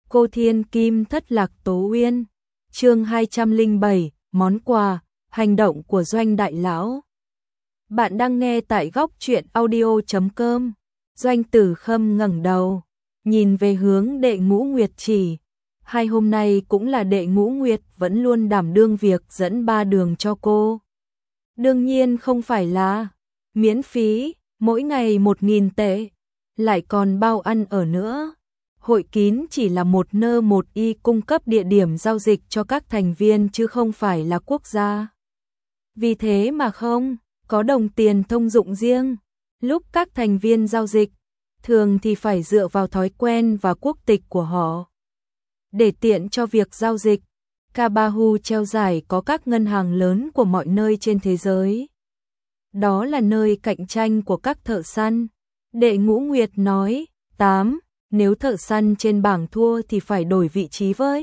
Cô Thiên Kim thất lạc Tố Uyên. Chương 207, món quà, hành động của Doanh đại lão. Bạn đang nghe tại góc truyện audio.com. Doanh Tử Khâm ngẩng đầu, nhìn về hướng Đệ Ngũ Nguyệt chỉ. Hai hôm nay cũng là Đệ Ngũ Nguyệt vẫn luôn đảm đương việc dẫn ba đường cho cô. Đương nhiên không phải là miễn phí, mỗi ngày 1.000 tệ, lại còn bao ăn ở nữa. Hội kín chỉ là một y cung cấp địa điểm giao dịch cho các thành viên chứ không phải là quốc gia. Vì thế mà không có đồng tiền thông dụng riêng. Lúc các thành viên giao dịch, thường thì phải dựa vào thói quen và quốc tịch của họ. Để tiện cho việc giao dịch, Kabahu treo giải có các ngân hàng lớn của mọi nơi trên thế giới. Đó là nơi cạnh tranh của các thợ săn. Đệ Ngũ Nguyệt nói, 8. Nếu thợ săn trên bảng thua thì phải đổi vị trí với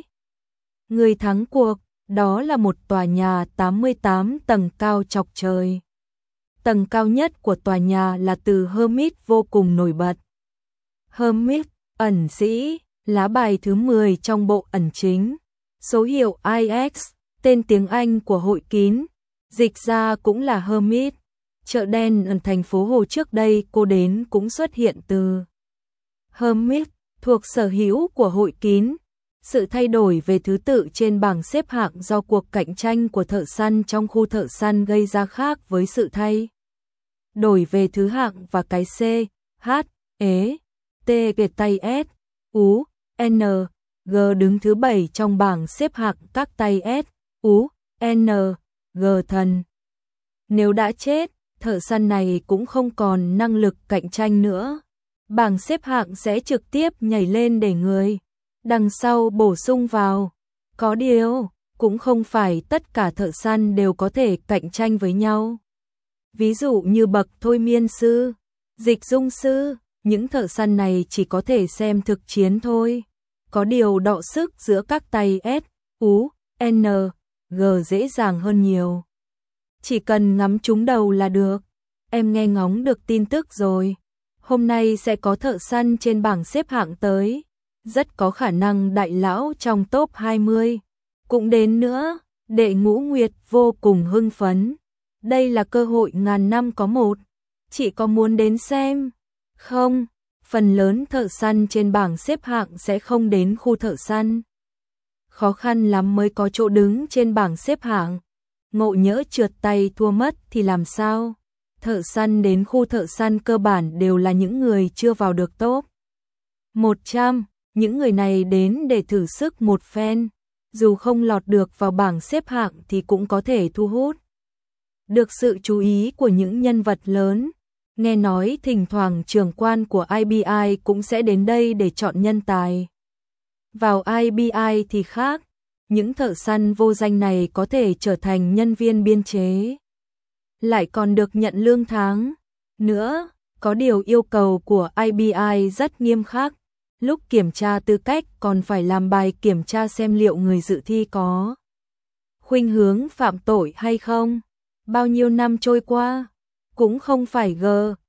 người thắng cuộc. Đó là một tòa nhà 88 tầng cao chọc trời. Tầng cao nhất của tòa nhà là từ Hermes vô cùng nổi bật. Hermes, ẩn sĩ, lá bài thứ 10 trong bộ ẩn chính. Số hiệu IX, tên tiếng Anh của hội kín, dịch ra cũng là Hermes. Chợ đen ở thành phố Hồ trước đây cô đến cũng xuất hiện từ Hermes, thuộc sở hữu của hội kín. Sự thay đổi về thứ tự trên bảng xếp hạng do cuộc cạnh tranh của thợ săn trong khu thợ săn gây ra khác với sự thay đổi về thứ hạng và cái C, H, E, T về tay S, U, N, G đứng thứ 7 trong bảng xếp hạng các tay S, U, N, G thần. Nếu đã chết, thợ săn này cũng không còn năng lực cạnh tranh nữa. Bảng xếp hạng sẽ trực tiếp nhảy lên để người đằng sau bổ sung vào. Có điều, cũng không phải tất cả thợ săn đều có thể cạnh tranh với nhau. Ví dụ như bậc thôi miên sư, dịch dung sư, những thợ săn này chỉ có thể xem thực chiến thôi. Có điều đọ sức giữa các tay S, U, N, G dễ dàng hơn nhiều. Chỉ cần ngắm trúng đầu là được. Em nghe ngóng được tin tức rồi. Hôm nay sẽ có thợ săn trên bảng xếp hạng tới. Rất có khả năng đại lão trong top 20 cũng đến nữa. Đệ Ngũ Nguyệt vô cùng hưng phấn. Đây là cơ hội ngàn năm có một. Chị có muốn đến xem? Không, phần lớn thợ săn trên bảng xếp hạng sẽ không đến khu thợ săn. Khó khăn lắm mới có chỗ đứng trên bảng xếp hạng. Ngộ nhỡ trượt tay thua mất thì làm sao? Thợ săn đến khu thợ săn cơ bản đều là những người chưa vào được top 100. Những người này đến để thử sức một phen. Dù không lọt được vào bảng xếp hạng thì cũng có thể thu hút được sự chú ý của những nhân vật lớn. Nghe nói thỉnh thoảng trưởng quan của IBI cũng sẽ đến đây để chọn nhân tài. Vào IBI thì khác. Những thợ săn vô danh này có thể trở thành nhân viên biên chế, lại còn được nhận lương tháng nữa. Có điều yêu cầu của IBI rất nghiêm khắc. Lúc kiểm tra tư cách còn phải làm bài kiểm tra xem liệu người dự thi có khuynh hướng phạm tội hay không. Bao nhiêu năm trôi qua, cũng không phải G,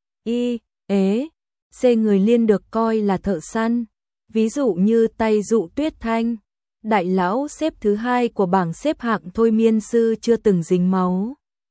I, E, C người liên được coi là thợ săn. Ví dụ như tay Dụ Tuyết Thanh, đại lão xếp thứ 2 của bảng xếp hạng thôi miên sư chưa từng dính máu.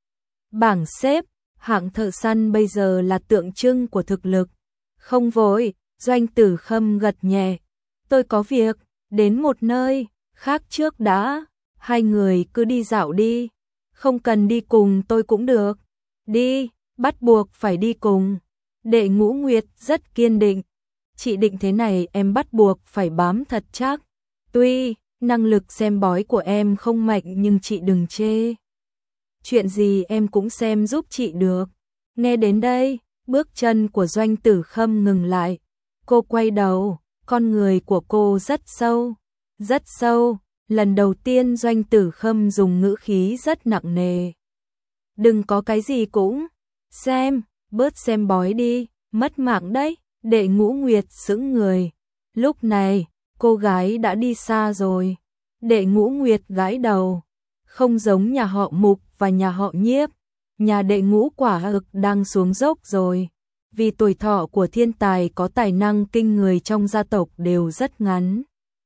Bảng xếp hạng thợ săn bây giờ là tượng trưng của thực lực. Không vội, Doanh Tử Khâm gật nhẹ. Tôi có việc, đến một nơi khác trước đã. Hai người cứ đi dạo đi. Không cần đi cùng tôi cũng được. Đi, bắt buộc phải đi cùng. Đệ Ngũ Nguyệt rất kiên định. Chị định thế này em bắt buộc phải bám thật chắc. Tuy năng lực xem bói của em không mạnh nhưng chị đừng chê. Chuyện gì em cũng xem giúp chị được. Nghe đến đây, bước chân của Doanh Tử Khâm ngừng lại. Cô quay đầu, con người của cô rất sâu. Rất sâu. Lần đầu tiên Doanh Tử Khâm dùng ngữ khí rất nặng nề. Đừng có cái gì cũng xem, bớt xem bói đi, mất mạng đấy. Đệ Ngũ Nguyệt sững người. Lúc này, cô gái đã đi xa rồi. Đệ Ngũ Nguyệt gãi đầu. Không giống nhà họ Mục và nhà họ Nhiếp. Nhà Đệ Ngũ quả thực đang xuống dốc rồi. Vì tuổi thọ của thiên tài có tài năng kinh người trong gia tộc đều rất ngắn.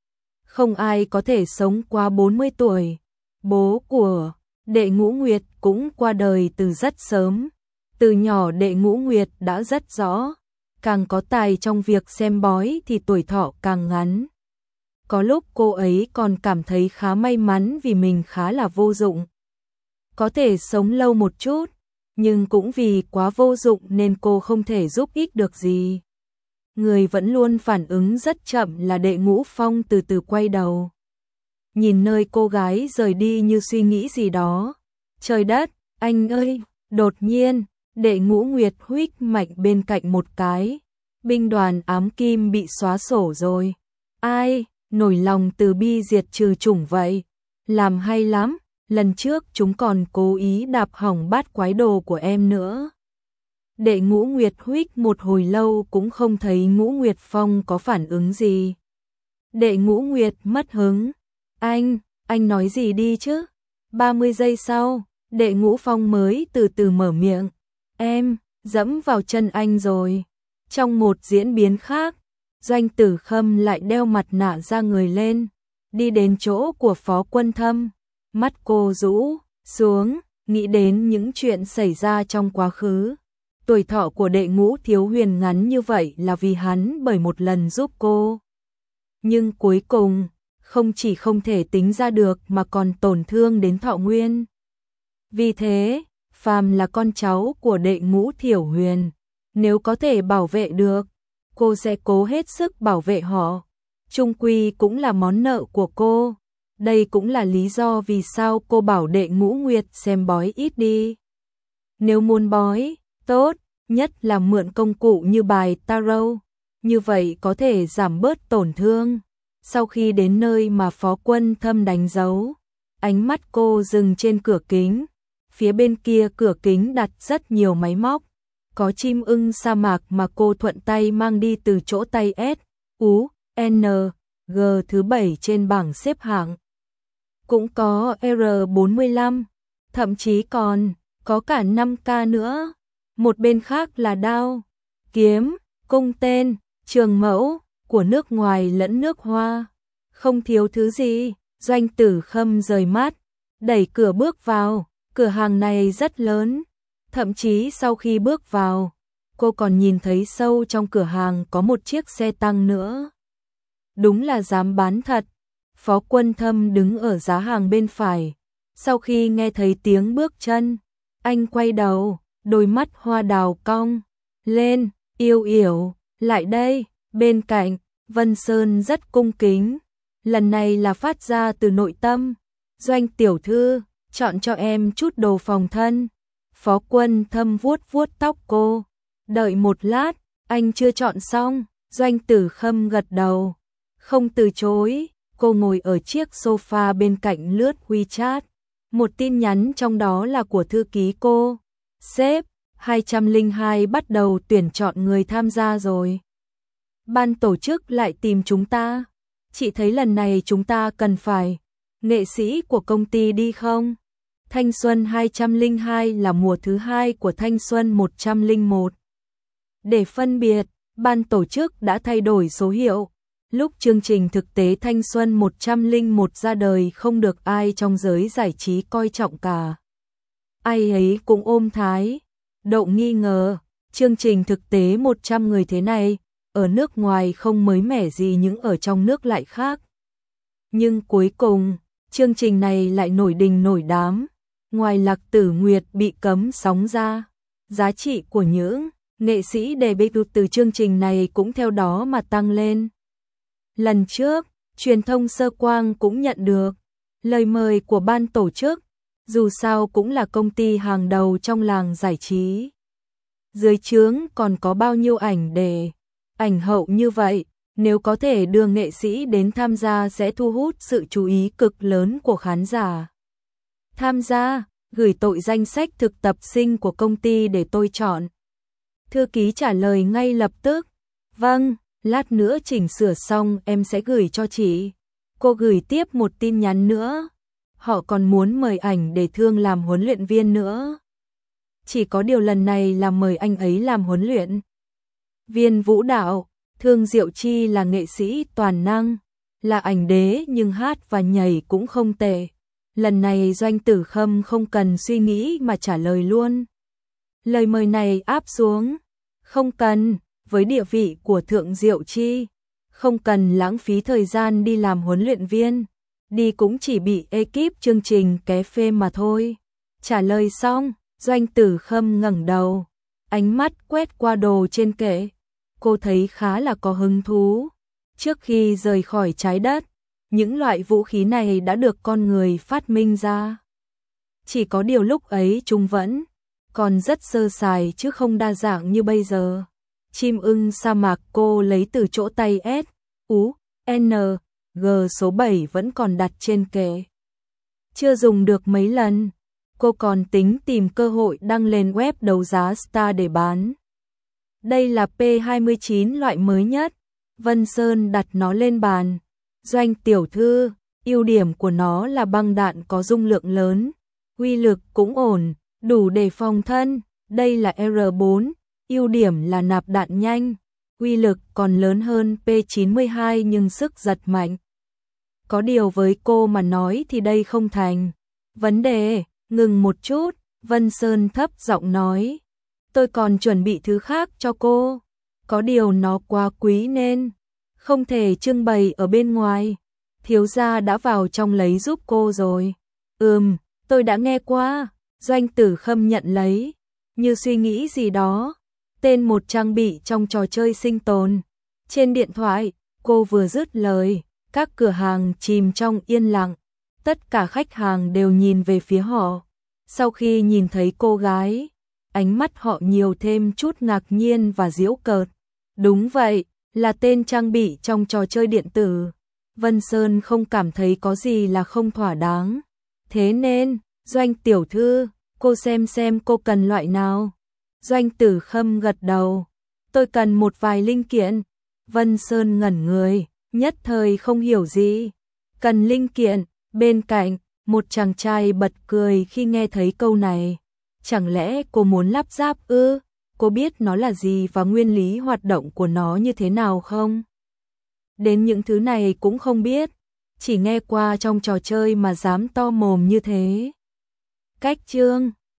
Không ai có thể sống qua 40 tuổi. Bố của Đệ Ngũ Nguyệt cũng qua đời từ rất sớm. Từ nhỏ Đệ Ngũ Nguyệt đã rất rõ, càng có tài trong việc xem bói thì tuổi thọ càng ngắn. Có lúc cô ấy còn cảm thấy khá may mắn vì mình khá là vô dụng. Có thể sống lâu một chút, nhưng cũng vì quá vô dụng nên cô không thể giúp ích được gì. Người vẫn luôn phản ứng rất chậm là Đệ Ngũ Phong từ từ quay đầu. Nhìn nơi cô gái rời đi như suy nghĩ gì đó. Trời đất, anh ơi, đột nhiên, Đệ Ngũ Nguyệt huých mạnh bên cạnh một cái. Binh đoàn ám kim bị xóa sổ rồi. Ai, nổi lòng từ bi diệt trừ chủng vậy. Làm hay lắm, lần trước chúng còn cố ý đạp hỏng bát quái đồ của em nữa. Đệ Ngũ Nguyệt huých một hồi lâu cũng không thấy Ngũ Nguyệt Phong có phản ứng gì. Đệ Ngũ Nguyệt mất hứng. Anh nói gì đi chứ? 30 giây sau, Đệ Ngũ Phong mới từ từ mở miệng. Em, dẫm vào chân anh rồi. Trong một diễn biến khác, Doanh Tử Khâm lại đeo mặt nạ ra người lên, đi đến chỗ của Phó Quân Thâm. Mắt cô rũ xuống, nghĩ đến những chuyện xảy ra trong quá khứ. Tuổi thọ của Đệ Ngũ Thiếu Huyền ngắn như vậy là vì hắn bởi một lần giúp cô. Nhưng cuối cùng, không chỉ không thể tính ra được mà còn tổn thương đến thọ nguyên. Vì thế, phàm là con cháu của Đệ Ngũ Thiểu Huyền, nếu có thể bảo vệ được, cô sẽ cố hết sức bảo vệ họ. Chung quy cũng là món nợ của cô. Đây cũng là lý do vì sao cô bảo Đệ Ngũ Nguyệt xem bói ít đi. Nếu muốn bói, tốt, nhất là mượn công cụ như bài tarot, như vậy có thể giảm bớt tổn thương. Sau khi đến nơi mà Phó Quân Thâm đánh dấu, ánh mắt cô dừng trên cửa kính. Phía bên kia cửa kính đặt rất nhiều máy móc. Có chim ưng sa mạc mà cô thuận tay mang đi từ chỗ tay S, U, N, G thứ 7 trên bảng xếp hạng. Cũng có R45, thậm chí còn có cả 5K nữa. Một bên khác là đao, kiếm, cung tên, trường mẫu, của nước ngoài lẫn nước Hoa. Không thiếu thứ gì. Doanh Tử Khâm rời mắt, đẩy cửa bước vào. Cửa hàng này rất lớn. Thậm chí sau khi bước vào, cô còn nhìn thấy sâu trong cửa hàng có một chiếc xe tăng nữa. Đúng là dám bán thật. Phó Quân Thâm đứng ở giá hàng bên phải. Sau khi nghe thấy tiếng bước chân, anh quay đầu, đôi mắt hoa đào cong lên. Yêu Yểu, lại đây. Bên cạnh, Vân Sơn rất cung kính. Lần này là phát ra từ nội tâm. Doanh tiểu thư, chọn cho em chút đồ phòng thân. Phó Quân Thâm vuốt vuốt tóc cô. Đợi một lát, anh chưa chọn xong. Doanh Tử Khâm gật đầu, không từ chối. Cô ngồi ở chiếc sofa bên cạnh lướt WeChat. Một tin nhắn trong đó là của thư ký cô. Sếp, 202 bắt đầu tuyển chọn người tham gia rồi. Ban tổ chức lại tìm chúng ta. Chị thấy lần này chúng ta cần phải nghệ sĩ của công ty đi không? Thanh xuân 202 là mùa thứ 2 của thanh xuân 101. Để phân biệt, ban tổ chức đã thay đổi số hiệu. Lúc chương trình thực tế thanh xuân 101 ra đời không được ai trong giới giải trí coi trọng cả. Ai ấy cũng ôm thái độ nghi ngờ, chương trình thực tế 100 người thế này, ở nước ngoài không mới mẻ gì nhưng ở trong nước lại khác. Nhưng cuối cùng, chương trình này lại nổi đình nổi đám. Ngoài Lạc Tử Nguyệt bị cấm sóng ra, giá trị của những nghệ sĩ debut từ chương trình này cũng theo đó mà tăng lên. Lần trước, truyền thông Sơ Quang cũng nhận được lời mời của ban tổ chức, dù sao cũng là công ty hàng đầu trong làng giải trí. Dưới trướng còn có bao nhiêu ảnh để ảnh hậu như vậy, nếu có thể đưa nghệ sĩ đến tham gia sẽ thu hút sự chú ý cực lớn của khán giả. Tham gia, gửi tội danh sách thực tập sinh của công ty để tôi chọn. Thư ký trả lời ngay lập tức. Vâng, lát nữa chỉnh sửa xong em sẽ gửi cho chị. Cô gửi tiếp một tin nhắn nữa. Họ còn muốn mời ảnh để Thương làm huấn luyện viên nữa. Chỉ có điều lần này là mời anh ấy làm huấn luyện viên vũ đạo. Thương Diệu Chi là nghệ sĩ toàn năng. là ảnh đế nhưng hát và nhảy cũng không tệ. Lần này Doanh Tử Khâm không cần suy nghĩ mà trả lời luôn. Lời mời này áp xuống. Không cần, với địa vị của Thượng Diệu Chi, không cần lãng phí thời gian đi làm huấn luyện viên. Đi cũng chỉ bị ekip chương trình ké phê mà thôi. Trả lời xong, Doanh Tử Khâm ngẩng đầu, ánh mắt quét qua đồ trên kệ. Cô thấy khá là có hứng thú. Trước khi rời khỏi trái đất, những loại vũ khí này đã được con người phát minh ra. Chỉ có điều lúc ấy chúng vẫn còn rất sơ sài chứ không đa dạng như bây giờ. Chim ưng sa mạc cô lấy từ chỗ tay S, U, N, G số 7 vẫn còn đặt trên kệ. Chưa dùng được mấy lần, cô còn tính tìm cơ hội đăng lên web đấu giá Star để bán. Đây là P29 loại mới nhất. Vân Sơn đặt nó lên bàn. Doanh tiểu thư, ưu điểm của nó là băng đạn có dung lượng lớn, uy lực cũng ổn, đủ để phòng thân. Đây là R4, ưu điểm là nạp đạn nhanh, uy lực còn lớn hơn P92 nhưng sức giật mạnh. Có điều với cô mà nói thì đây không thành vấn đề. Ngừng một chút, Vân Sơn thấp giọng nói, tôi còn chuẩn bị thứ khác cho cô, có điều nó quá quý nên không thể trưng bày ở bên ngoài. Thiếu gia đã vào trong lấy giúp cô rồi. Tôi đã nghe qua. Doanh Tử Khâm nhận lấy, như suy nghĩ gì đó. Tên một trang bị trong trò chơi sinh tồn. Trên điện thoại, cô vừa dứt lời, các cửa hàng chìm trong yên lặng. Tất cả khách hàng đều nhìn về phía họ. Sau khi nhìn thấy cô gái, ánh mắt họ nhiều thêm chút ngạc nhiên và giễu cợt. Đúng vậy, là tên trang bị trong trò chơi điện tử. Vân Sơn không cảm thấy có gì là không thỏa đáng. Thế nên, Doanh tiểu thư, cô xem cô cần loại nào. Doanh Tử Khâm gật đầu. Tôi cần một vài linh kiện. Vân Sơn ngẩn người, nhất thời không hiểu gì. Cần linh kiện. Bên cạnh, một chàng trai bật cười khi nghe thấy câu này. Chẳng lẽ cô muốn lắp ráp ư? Cô biết nó là gì và nguyên lý hoạt động của nó như thế nào không? Đến những thứ này cũng không biết, chỉ nghe qua trong trò chơi mà dám to mồm như thế. Cách chương